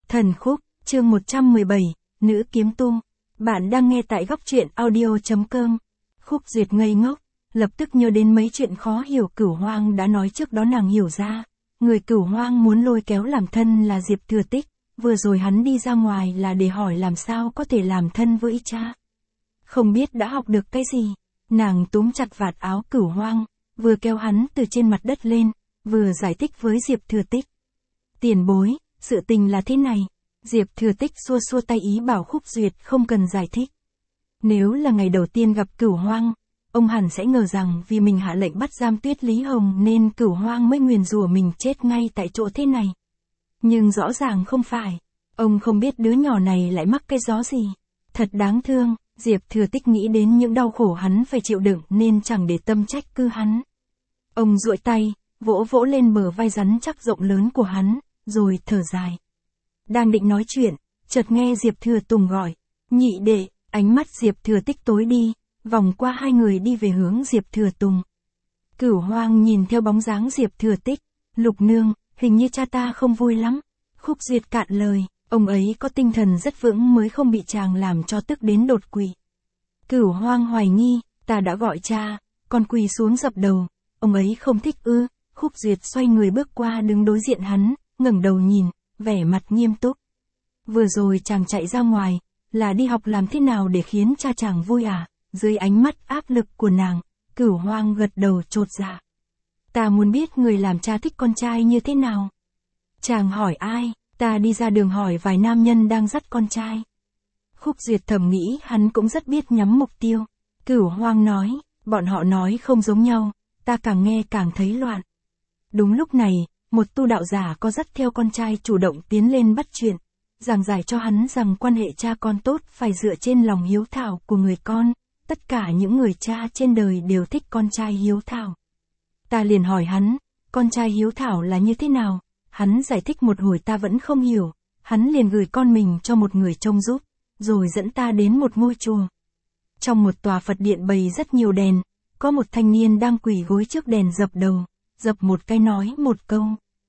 Thần khúc, chương 117, Nữ kiếm tu. Bạn đang nghe tại góc truyện audio.com. Khúc Duyệt ngây ngốc, lập tức nhớ đến mấy chuyện khó hiểu Cửu Hoang đã nói trước đó, nàng hiểu ra. Người Cửu Hoang muốn lôi kéo làm thân là Diệp Thừa Tích, vừa rồi hắn đi ra ngoài là để hỏi làm sao có thể làm thân với cha. Không biết đã học được cái gì, nàng túm chặt vạt áo Cửu Hoang, vừa kéo hắn từ trên mặt đất lên, vừa giải thích với Diệp Thừa Tích. Tiền bối, sự tình là thế này. Diệp Thừa Tích xua xua tay ý bảo Khúc Duyệt không cần giải thích. Nếu là ngày đầu tiên gặp Cửu Hoang, ông hẳn sẽ ngờ rằng vì mình hạ lệnh bắt giam Tuyết Lý Hồng nên Cửu Hoang mới nguyền rủa mình chết ngay tại chỗ thế này. Nhưng rõ ràng không phải. Ông không biết đứa nhỏ này lại mắc cái gió gì. Thật đáng thương. Diệp Thừa Tích nghĩ đến những đau khổ hắn phải chịu đựng nên chẳng để tâm trách cứ hắn. Ông duỗi tay, vỗ vỗ lên bờ vai rắn chắc rộng lớn của hắn, rồi thở dài. Đang định nói chuyện, chợt nghe Diệp Thừa Tùng gọi. Nhị đệ. Ánh mắt Diệp Thừa Tích tối đi, vòng qua hai người đi về hướng Diệp Thừa Tùng. Cửu Hoang nhìn theo bóng dáng Diệp Thừa Tích. Lục nương, hình như cha ta không vui lắm. Khúc Duyệt cạn lời, ông ấy có tinh thần rất vững mới không bị chàng làm cho tức đến đột quỵ. Cửu Hoang hoài nghi, ta đã gọi cha, còn quỳ xuống dập đầu, ông ấy không thích ư. Khúc Duyệt xoay người bước qua đứng đối diện hắn, ngẩng đầu nhìn, vẻ mặt nghiêm túc. Vừa rồi chàng chạy ra ngoài, là đi học làm thế nào để khiến cha chàng vui à? Dưới ánh mắt áp lực của nàng, Cửu Hoang gật đầu chột dạ. Ta muốn biết người làm cha thích con trai như thế nào. Chàng hỏi ai? Ta đi ra đường hỏi vài nam nhân đang dắt con trai. Khúc Duyệt thầm nghĩ hắn cũng rất biết nhắm mục tiêu. Cửu Hoang nói, bọn họ nói không giống nhau, ta càng nghe càng thấy loạn. Đúng lúc này, một tu đạo giả có dắt theo con trai chủ động tiến lên bắt chuyện, giảng giải cho hắn rằng quan hệ cha con tốt phải dựa trên lòng hiếu thảo của người con, tất cả những người cha trên đời đều thích con trai hiếu thảo. Ta liền hỏi hắn, con trai hiếu thảo là như thế nào? Hắn giải thích một hồi ta vẫn không hiểu, hắn liền gửi con mình cho một người trông giúp, rồi dẫn ta đến một ngôi chùa. Trong một tòa Phật điện bày rất nhiều đèn, có một thanh niên đang quỳ gối trước đèn dập đầu, dập một cái nói một câu.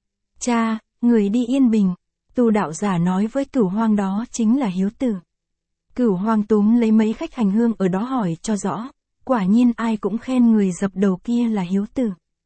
Cha, người đi yên bình. Tu đạo giả nói với Cửu Hoang đó chính là hiếu tử. Cửu Hoang túm lấy mấy khách hành hương ở đó hỏi cho rõ, quả nhiên ai cũng khen người dập đầu kia là hiếu tử.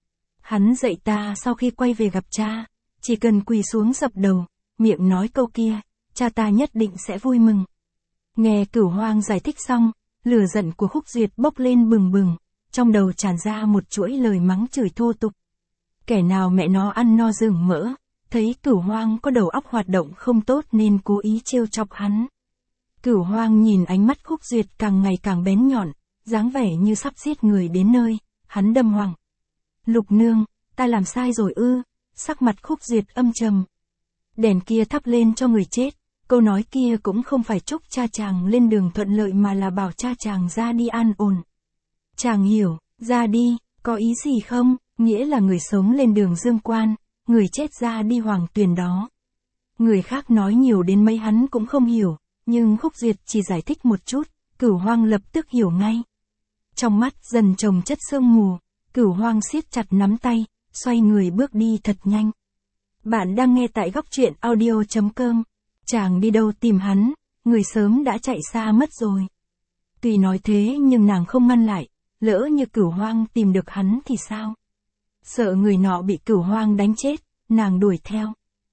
Hắn dạy ta sau khi quay về gặp cha, chỉ cần quỳ xuống dập đầu, miệng nói câu kia, cha ta nhất định sẽ vui mừng. Nghe Cửu Hoang giải thích xong, lửa giận của Khúc Duyệt bốc lên bừng bừng, trong đầu tràn ra một chuỗi lời mắng chửi thô tục. Kẻ nào mẹ nó ăn no rừng mỡ, thấy Cửu Hoang có đầu óc hoạt động không tốt nên cố ý trêu chọc hắn. Cửu Hoang nhìn ánh mắt Khúc Duyệt càng ngày càng bén nhọn, dáng vẻ như sắp giết người đến nơi, hắn đâm hoàng. Lục nương, ta làm sai rồi ư? Sắc mặt Khúc Duyệt âm trầm. Đèn kia thắp lên cho người chết, câu nói kia cũng không phải chúc cha chàng lên đường thuận lợi mà là bảo cha chàng ra đi an ổn. Chàng hiểu, ra đi, có ý gì không? Nghĩa là người sống lên đường dương quan, người chết ra đi hoàng tuyền đó. Người khác nói nhiều đến mấy hắn cũng không hiểu, nhưng Khúc Duyệt chỉ giải thích một chút, Cửu Hoang lập tức hiểu ngay. Trong mắt dần chồng chất sương mù, Cửu Hoang siết chặt nắm tay, xoay người bước đi thật nhanh. Bạn đang nghe tại góc truyện audio.com. Chàng đi đâu tìm hắn, người sớm đã chạy xa mất rồi. Tuy nói thế nhưng nàng không ngăn lại, lỡ như Cửu Hoang tìm được hắn thì sao? Sợ người nọ bị Cửu Hoang đánh chết, nàng đuổi theo.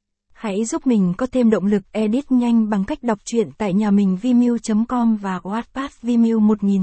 Hãy giúp mình có thêm động lực edit nhanh bằng cách đọc truyện tại nhà mình vimeo.com và Wattpad Vimeo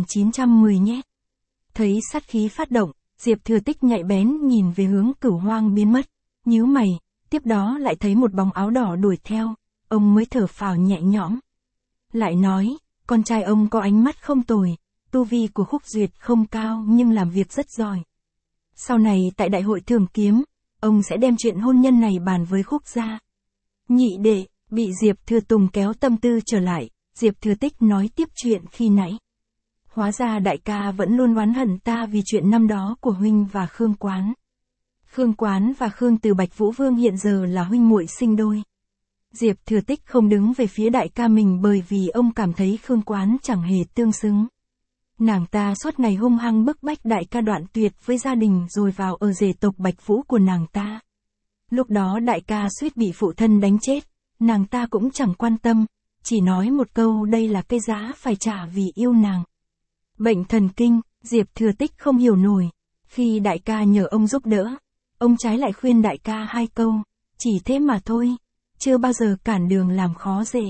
1910 nhé. Thấy sát khí phát động, Diệp Thừa Tích nhạy bén nhìn về hướng Cửu Hoang biến mất, nhíu mày, tiếp đó lại thấy một bóng áo đỏ đuổi theo, ông mới thở phào nhẹ nhõm. Lại nói, con trai ông có ánh mắt không tồi, tu vi của Khúc Duyệt không cao nhưng làm việc rất giỏi. Sau này tại đại hội Thường Kiếm, ông sẽ đem chuyện hôn nhân này bàn với Khúc gia. Nhị đệ, bị Diệp Thừa Tùng kéo tâm tư trở lại, Diệp Thừa Tích nói tiếp chuyện khi nãy. Hóa ra đại ca vẫn luôn oán hận ta vì chuyện năm đó của huynh và Khương Quán. Khương Quán và Khương Từ Bạch Vũ Vương hiện giờ là huynh muội sinh đôi. Diệp Thừa Tích không đứng về phía đại ca mình bởi vì ông cảm thấy Khương Quán chẳng hề tương xứng. Nàng ta suốt ngày hung hăng bức bách đại ca đoạn tuyệt với gia đình rồi vào ở rể tộc Bạch Vũ của nàng ta. Lúc đó đại ca suýt bị phụ thân đánh chết, nàng ta cũng chẳng quan tâm, chỉ nói một câu đây là cái giá phải trả vì yêu nàng. Bệnh thần kinh, Diệp Thừa Tích không hiểu nổi. Khi đại ca nhờ ông giúp đỡ, ông trái lại khuyên đại ca 2 câu, chỉ thế mà thôi, chưa bao giờ cản đường làm khó dễ.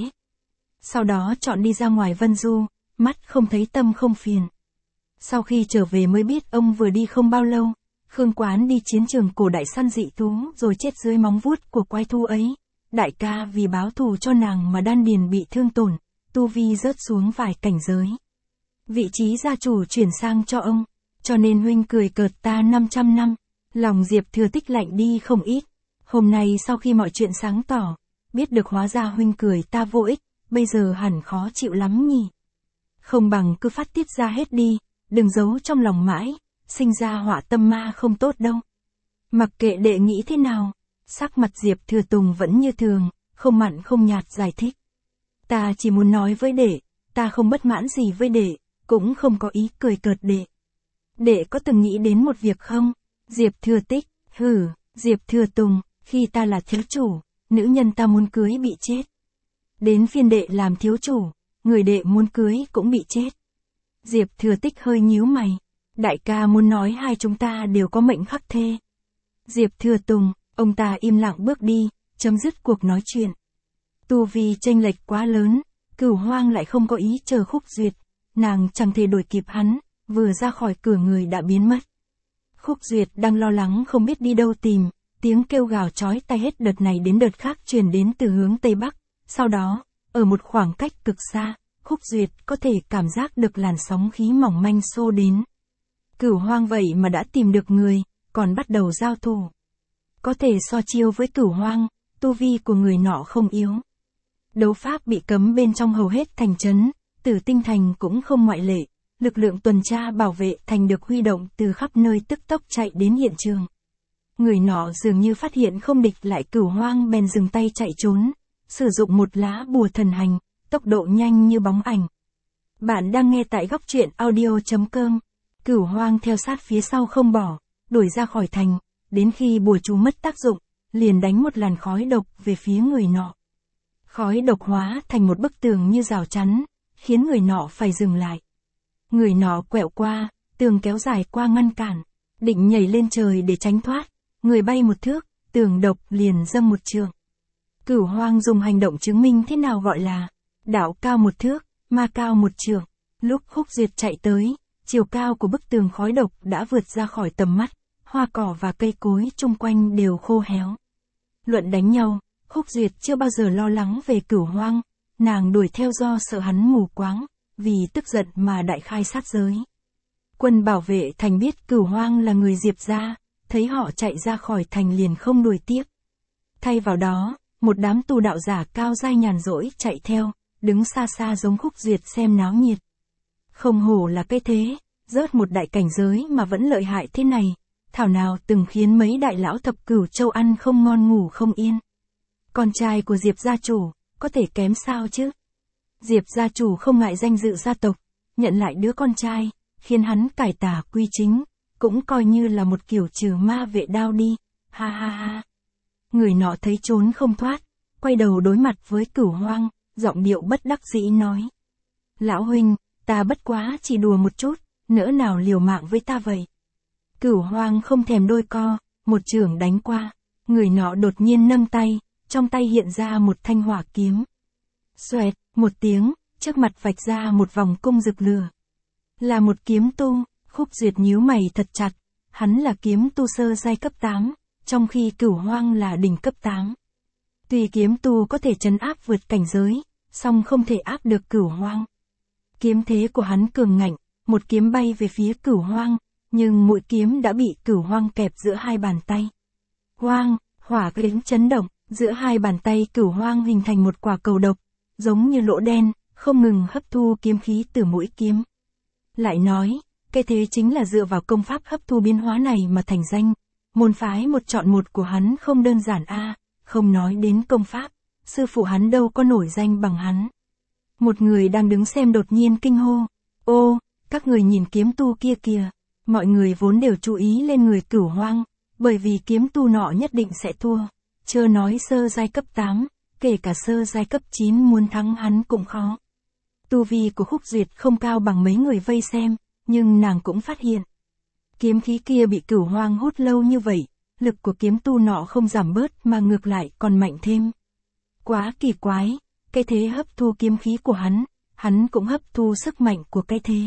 Sau đó chọn đi ra ngoài Vân Du, mắt không thấy tâm không phiền. Sau khi trở về mới biết ông vừa đi không bao lâu, Khương Quán đi chiến trường cổ đại săn dị thú rồi chết dưới móng vuốt của quái thú ấy. Đại ca vì báo thù cho nàng mà đan điền bị thương tổn, tu vi rớt xuống vài cảnh giới. Vị trí gia chủ chuyển sang cho ông, cho nên huynh cười cợt ta 500 năm. Lòng Diệp Thừa Tích lạnh đi không ít. Hôm nay sau khi mọi chuyện sáng tỏ, biết được hóa ra huynh cười ta vô ích, bây giờ hẳn khó chịu lắm nhỉ. Không bằng cứ phát tiết ra hết đi, đừng giấu trong lòng mãi, sinh ra họa tâm ma không tốt đâu. Mặc kệ đệ nghĩ thế nào, sắc mặt Diệp Thừa Tùng vẫn như thường, không mặn không nhạt giải thích. Ta chỉ muốn nói với đệ, ta không bất mãn gì với đệ, cũng không có ý cười cợt đệ. Đệ có từng nghĩ đến một việc không? Diệp Thừa Tích, Diệp Thừa Tùng, khi ta là thiếu chủ, nữ nhân ta muốn cưới bị chết. Đến phiên đệ làm thiếu chủ, người đệ muốn cưới cũng bị chết. Diệp Thừa Tích hơi nhíu mày. Đại ca muốn nói hai chúng ta đều có mệnh khắc thê. Diệp Thừa Tùng, ông ta im lặng bước đi, chấm dứt cuộc nói chuyện. Tu vi chênh lệch quá lớn, Cửu Hoang lại không có ý chờ Khúc Duyệt, nàng chẳng thể đuổi kịp hắn, vừa ra khỏi cửa người đã biến mất. Khúc Duyệt đang lo lắng không biết đi đâu tìm, tiếng kêu gào chói tai hết đợt này đến đợt khác truyền đến từ hướng Tây Bắc, sau đó, ở một khoảng cách cực xa, Khúc Duyệt có thể cảm giác được làn sóng khí mỏng manh xô đến. Cửu Hoang vậy mà đã tìm được người, còn bắt đầu giao thủ. Có thể so chiêu với Cửu Hoang, tu vi của người nọ không yếu. Đấu pháp bị cấm bên trong hầu hết thành trấn, Tử Tinh Thành cũng không ngoại lệ. Lực lượng tuần tra bảo vệ thành được huy động từ khắp nơi tức tốc chạy đến hiện trường. Người nọ dường như phát hiện không địch lại Cửu Hoang bèn dừng tay chạy trốn, sử dụng một lá bùa thần hành, tốc độ nhanh như bóng ảnh. Bạn đang nghe tại góc truyện audio.com. Cửu Hoang theo sát phía sau không bỏ, đuổi ra khỏi thành, đến khi bùa chú mất tác dụng, liền đánh một làn khói độc về phía người nọ. Khói độc hóa thành một bức tường như rào chắn, khiến người nọ phải dừng lại. Người nọ quẹo qua, tường kéo dài qua ngăn cản, định nhảy lên trời để tránh thoát, người bay một thước, tường độc liền dâng một trượng. Cửu Hoang dùng hành động chứng minh thế nào gọi là đạo cao một thước, ma cao một trượng. Lúc Khúc Duyệt chạy tới, chiều cao của bức tường khói độc đã vượt ra khỏi tầm mắt, hoa cỏ và cây cối chung quanh đều khô héo. Luận đánh nhau, Khúc Duyệt chưa bao giờ lo lắng về Cửu Hoang, nàng đuổi theo do sợ hắn mù quáng, vì tức giận mà đại khai sát giới. Quân bảo vệ thành biết Cửu Hoang là người Diệp gia, thấy họ chạy ra khỏi thành liền không đuổi tiếp. Thay vào đó, một đám tu đạo giả cao dai nhàn rỗi chạy theo, đứng xa xa giống Khúc Duyệt xem náo nhiệt. Không hổ là cái thế, rớt một đại cảnh giới mà vẫn lợi hại thế này, thảo nào từng khiến mấy đại lão thập cửu châu ăn không ngon ngủ không yên. Con trai của Diệp gia chủ, có thể kém sao chứ? Diệp gia chủ không ngại danh dự gia tộc, nhận lại đứa con trai, khiến hắn cải tà quy chính, cũng coi như là một kiểu trừ ma vệ đao đi, ha ha ha. Người nọ thấy trốn không thoát, quay đầu đối mặt với Cửu Hoang, giọng điệu bất đắc dĩ nói. Lão huynh, ta bất quá chỉ đùa một chút, nỡ nào liều mạng với ta vậy. Cửu Hoang không thèm đôi co, một chưởng đánh qua, người nọ đột nhiên nâng tay, trong tay hiện ra một thanh hỏa kiếm. Xoẹt, một tiếng, trước mặt vạch ra một vòng cung rực lửa. Là một kiếm tu, Khúc Duyệt nhíu mày thật chặt, hắn là kiếm tu sơ giai cấp 8, trong khi Cửu Hoang là đỉnh cấp 8. Tuy kiếm tu có thể trấn áp vượt cảnh giới, song không thể áp được Cửu Hoang. Kiếm thế của hắn cường ngạnh, một kiếm bay về phía Cửu Hoang, nhưng mũi kiếm đã bị Cửu Hoang kẹp giữa hai bàn tay. Hoang, hỏa kiếm chấn động, giữa hai bàn tay Cửu Hoang hình thành một quả cầu độc, giống như lỗ đen, không ngừng hấp thu kiếm khí từ mũi kiếm. Lại nói, cái thế chính là dựa vào công pháp hấp thu biến hóa này mà thành danh. Môn phái một chọn một của hắn không đơn giản a, không nói đến công pháp, sư phụ hắn đâu có nổi danh bằng hắn. Một người đang đứng xem đột nhiên kinh hô, ô, các người nhìn kiếm tu kia kìa. Mọi người vốn đều chú ý lên người Cửu Hoang, bởi vì kiếm tu nọ nhất định sẽ thua, chớ nói sơ giai cấp 8, kể cả sơ giai cấp 9 muốn thắng hắn cũng khó. Tu vi của Khúc Duyệt không cao bằng mấy người vây xem, nhưng nàng cũng phát hiện. Kiếm khí kia bị Cửu Hoang hút lâu như vậy, lực của kiếm tu nọ không giảm bớt mà ngược lại còn mạnh thêm. Quá kỳ quái, cái thế hấp thu kiếm khí của hắn cũng hấp thu sức mạnh của cái thế.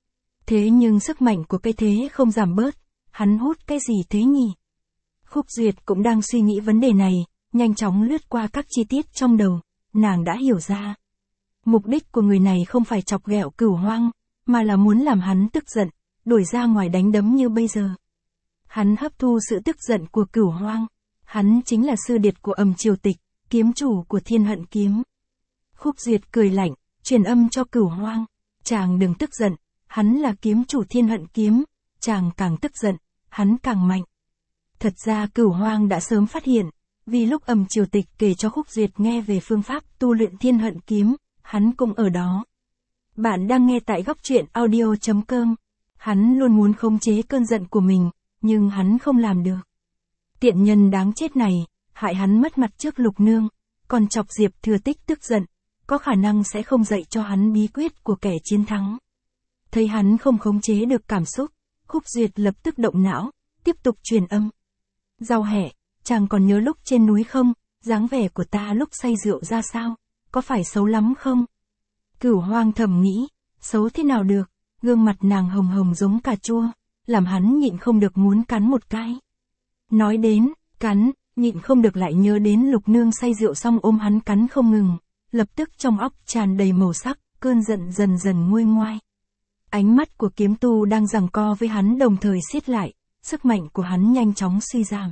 Thế nhưng sức mạnh của cái thế không giảm bớt, hắn hút cái gì thế nhỉ? Khúc Duyệt cũng đang suy nghĩ vấn đề này, nhanh chóng lướt qua các chi tiết trong đầu, nàng đã hiểu ra. Mục đích của người này không phải chọc ghẹo Cửu Hoang, mà là muốn làm hắn tức giận, đuổi ra ngoài đánh đấm như bây giờ. Hắn hấp thu sự tức giận của Cửu Hoang, hắn chính là sư điệt của Ầm Triều Tịch, kiếm chủ của Thiên Hận Kiếm. Khúc Duyệt cười lạnh, truyền âm cho Cửu Hoang, chàng đừng tức giận, hắn là kiếm chủ Thiên Hận Kiếm, chàng càng tức giận, hắn càng mạnh. Thật ra Cửu Hoang đã sớm phát hiện, vì lúc Ầm Triều Tịch kể cho Khúc Duyệt nghe về phương pháp tu luyện Thiên Hận Kiếm, hắn cũng ở đó. Bạn đang nghe tại góc truyện audio.com. Hắn luôn muốn khống chế cơn giận của mình, nhưng hắn không làm được. Tiện nhân đáng chết này, hại hắn mất mặt trước Lục Nương, còn chọc Diệp Thừa Tích tức giận, có khả năng sẽ không dạy cho hắn bí quyết của kẻ chiến thắng. Thấy hắn không khống chế được cảm xúc, Khúc Duyệt lập tức động não, tiếp tục truyền âm. Giao Hẹ, chàng còn nhớ lúc trên núi không, dáng vẻ của ta lúc say rượu ra sao, có phải xấu lắm không? Cửu Hoang thầm nghĩ, xấu thế nào được, gương mặt nàng hồng hồng giống cà chua, làm hắn nhịn không được muốn cắn một cái. Nói đến, cắn, nhịn không được lại nhớ đến Lục Nương say rượu xong ôm hắn cắn không ngừng, lập tức trong óc tràn đầy màu sắc, cơn giận dần dần nguôi ngoai. Ánh mắt của kiếm tu đang giằng co với hắn đồng thời siết lại, sức mạnh của hắn nhanh chóng suy giảm.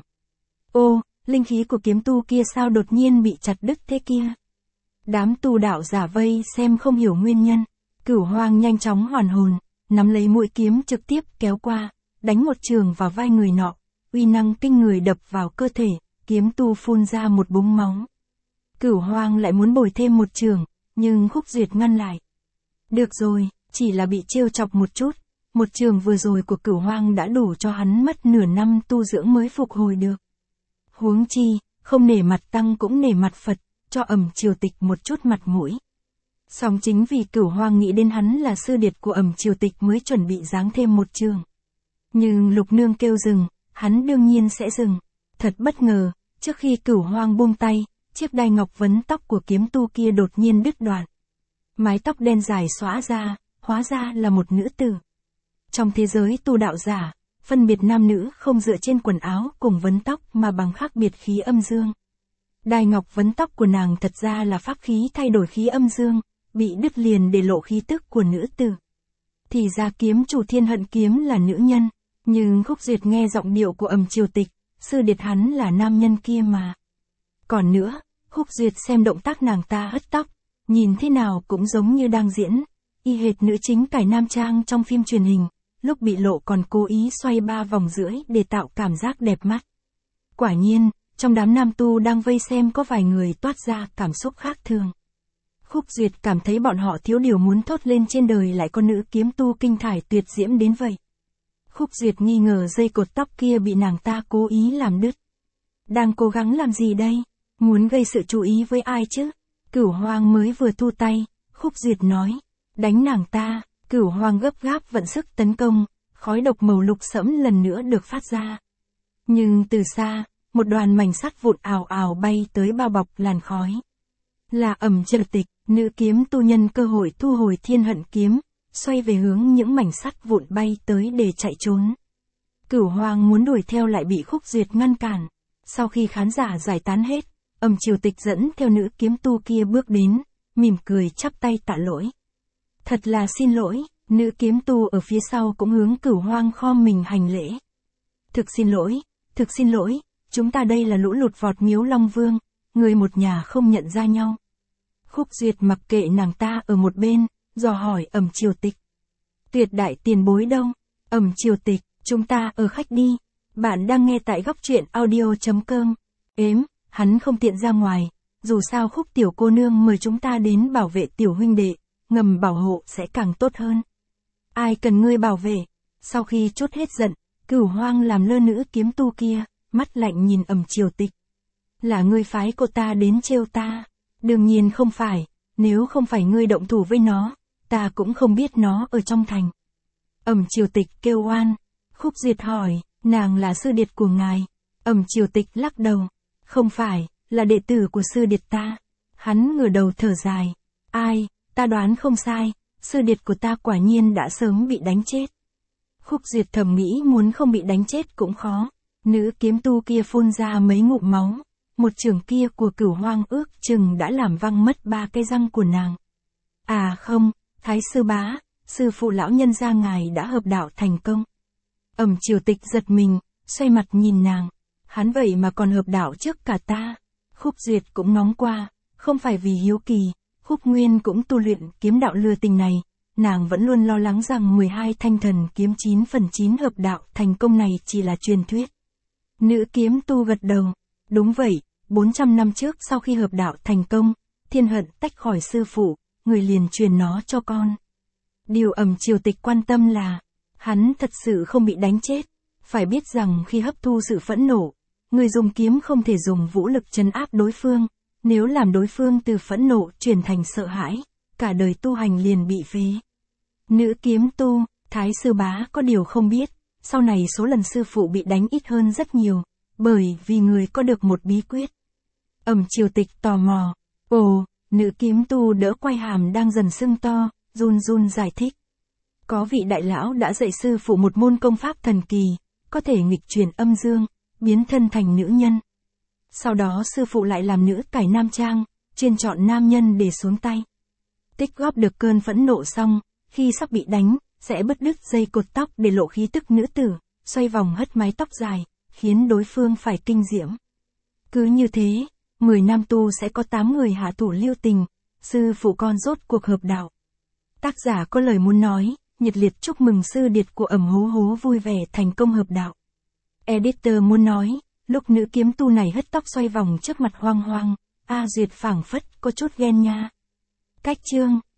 Ô, linh khí của kiếm tu kia sao đột nhiên bị chặt đứt thế kia? Đám tu đạo giả vây xem không hiểu nguyên nhân, Cửu Hoang nhanh chóng hoàn hồn, nắm lấy mũi kiếm trực tiếp kéo qua, đánh một trường vào vai người nọ, uy năng kinh người đập vào cơ thể, kiếm tu phun ra một búng máu. Cửu Hoang lại muốn bồi thêm một trường, nhưng Khúc Duyệt ngăn lại. Được rồi, chỉ là bị trêu chọc một chút, một trường vừa rồi của Cửu Hoang đã đủ cho hắn mất nửa năm tu dưỡng mới phục hồi được. Huống chi, không nể mặt tăng cũng nể mặt Phật, cho Ầm Triều Tịch một chút mặt mũi. Song chính vì Cửu Hoang nghĩ đến hắn là sư điệt của Ầm Triều Tịch mới chuẩn bị giáng thêm một trường. Nhưng Lục Nương kêu dừng, hắn đương nhiên sẽ dừng. Thật bất ngờ, trước khi Cửu Hoang buông tay, chiếc đai ngọc vấn tóc của kiếm tu kia đột nhiên đứt đoạn. Mái tóc đen dài xõa ra, hóa ra là một nữ tử. Trong thế giới tu đạo giả, phân biệt nam nữ không dựa trên quần áo cùng vấn tóc mà bằng khác biệt khí âm dương. Đai ngọc vấn tóc của nàng thật ra là pháp khí thay đổi khí âm dương, bị đứt liền để lộ khí tức của nữ tử. Thì ra kiếm chủ Thiên Hận Kiếm là nữ nhân, nhưng Khúc Duyệt nghe giọng điệu của Ầm Triều Tịch, sư điệt hắn là nam nhân kia mà. Còn nữa, Khúc Duyệt xem động tác nàng ta hất tóc, nhìn thế nào cũng giống như đang diễn, y hệt nữ chính cải nam trang trong phim truyền hình, lúc bị lộ còn cố ý xoay 3 vòng rưỡi để tạo cảm giác đẹp mắt. Quả nhiên, trong đám nam tu đang vây xem có vài người toát ra cảm xúc khác thường. Khúc Duyệt cảm thấy bọn họ thiếu điều muốn thốt lên trên đời lại có nữ kiếm tu kinh thải tuyệt diễm đến vậy. Khúc Duyệt nghi ngờ dây cột tóc kia bị nàng ta cố ý làm đứt. Đang cố gắng làm gì đây? Muốn gây sự chú ý với ai chứ? Cửu Hoang mới vừa thu tay, Khúc Duyệt nói. Đánh nàng ta, Cửu Hoang gấp gáp vận sức tấn công, khói độc màu lục sẫm lần nữa được phát ra. Nhưng từ xa, một đoàn mảnh sắt vụn ào ào bay tới bao bọc làn khói. Là Ầm Triều Tịch, nữ kiếm tu nhân cơ hội thu hồi Thiên Hận Kiếm, xoay về hướng những mảnh sắt vụn bay tới để chạy trốn. Cửu Hoang muốn đuổi theo lại bị Khúc Duyệt ngăn cản. Sau khi khán giả giải tán hết, Ầm Triều Tịch dẫn theo nữ kiếm tu kia bước đến, mỉm cười chắp tay tạ lỗi. Thật là xin lỗi, nữ kiếm tu ở phía sau cũng hướng Cửu Hoang khom mình hành lễ. Thực xin lỗi, chúng ta đây là lũ lụt vọt Miếu Long Vương, người một nhà không nhận ra nhau. Khúc Duyệt mặc kệ nàng ta ở một bên, dò hỏi Ầm Triều Tịch. Tuyệt đại tiền bối đâu? Ầm Triều Tịch, chúng ta ở khách đi. Bạn đang nghe tại góc truyện audio.com. Hắn không tiện ra ngoài, dù sao Khúc tiểu cô nương mời chúng ta đến bảo vệ tiểu huynh đệ, ngầm bảo hộ sẽ càng tốt hơn. Ai cần ngươi bảo vệ? Sau khi trút hết giận, Cửu Hoang làm lơ nữ kiếm tu kia, mắt lạnh nhìn Ầm Triều Tịch. Là ngươi phái cô ta đến trêu ta, Đương nhiên không phải, nếu không phải ngươi động thủ với nó, ta cũng không biết nó ở trong thành. Triều Tịch kêu oan. Khúc Duyệt hỏi, nàng là sư điệt của ngài. Triều Tịch lắc đầu. Không phải, là đệ tử của sư điệt ta. Hắn ngửa đầu thở dài. Ai, ta đoán không sai, sư điệt của ta quả nhiên đã sớm bị đánh chết. Khúc Duyệt thầm nghĩ muốn không bị đánh chết cũng khó. Nữ kiếm tu kia phun ra mấy ngụm máu. Một chưởng kia của Cửu Hoang ước chừng đã làm văng mất 3 cái răng của nàng. À không, Thái sư bá, sư phụ lão nhân gia ngài đã hợp đạo thành công. Triều Tịch giật mình, xoay mặt nhìn nàng. Hắn vậy mà còn hợp đạo trước cả ta. Khúc Duyệt cũng ngóng qua, không phải vì hiếu kỳ, Khúc Nguyên cũng tu luyện kiếm đạo lừa tình này. Nàng vẫn luôn lo lắng rằng 12 thanh thần kiếm 9 phần 9 hợp đạo thành công này chỉ là truyền thuyết. Nữ kiếm tu gật đầu. Đúng vậy, 400 năm trước sau khi hợp đạo thành công, Thiên Hận tách khỏi sư phụ, người liền truyền nó cho con. Điều Triều Tịch quan tâm là, hắn thật sự không bị đánh chết. Phải biết rằng khi hấp thu sự phẫn nộ, người dùng kiếm không thể dùng vũ lực trấn áp đối phương. Nếu làm đối phương từ phẫn nộ chuyển thành sợ hãi, cả đời tu hành liền bị phế. Nữ kiếm tu, Thái sư bá có điều không biết, sau này số lần sư phụ bị đánh ít hơn rất nhiều, bởi vì người có được một bí quyết. Triều Tịch tò mò. Ồ, nữ kiếm tu đỡ quai hàm đang dần sưng to, run run giải thích. Có vị đại lão đã dạy sư phụ một môn công pháp thần kỳ, có thể nghịch chuyển âm dương, biến thân thành nữ nhân. Sau đó sư phụ lại làm nữ cải nam trang, chuyên chọn nam nhân để xuống tay. Tích góp được cơn phẫn nộ xong, khi sắp bị đánh, sẽ bứt đứt dây cột tóc để lộ khí tức nữ tử, xoay vòng hất mái tóc dài, khiến đối phương phải kinh diễm. Cứ như thế, 10 nam tu sẽ có 8 người hạ thủ lưu tình, sư phụ con rốt cuộc hợp đạo. Tác giả có lời muốn nói, nhiệt liệt chúc mừng sư điệt của Hố Hố vui vẻ thành công hợp đạo. Editor muốn nói, lúc nữ kiếm tu này hất tóc xoay vòng trước mặt Hoang Hoang, A Duyệt phảng phất có chút ghen nha. Cách chương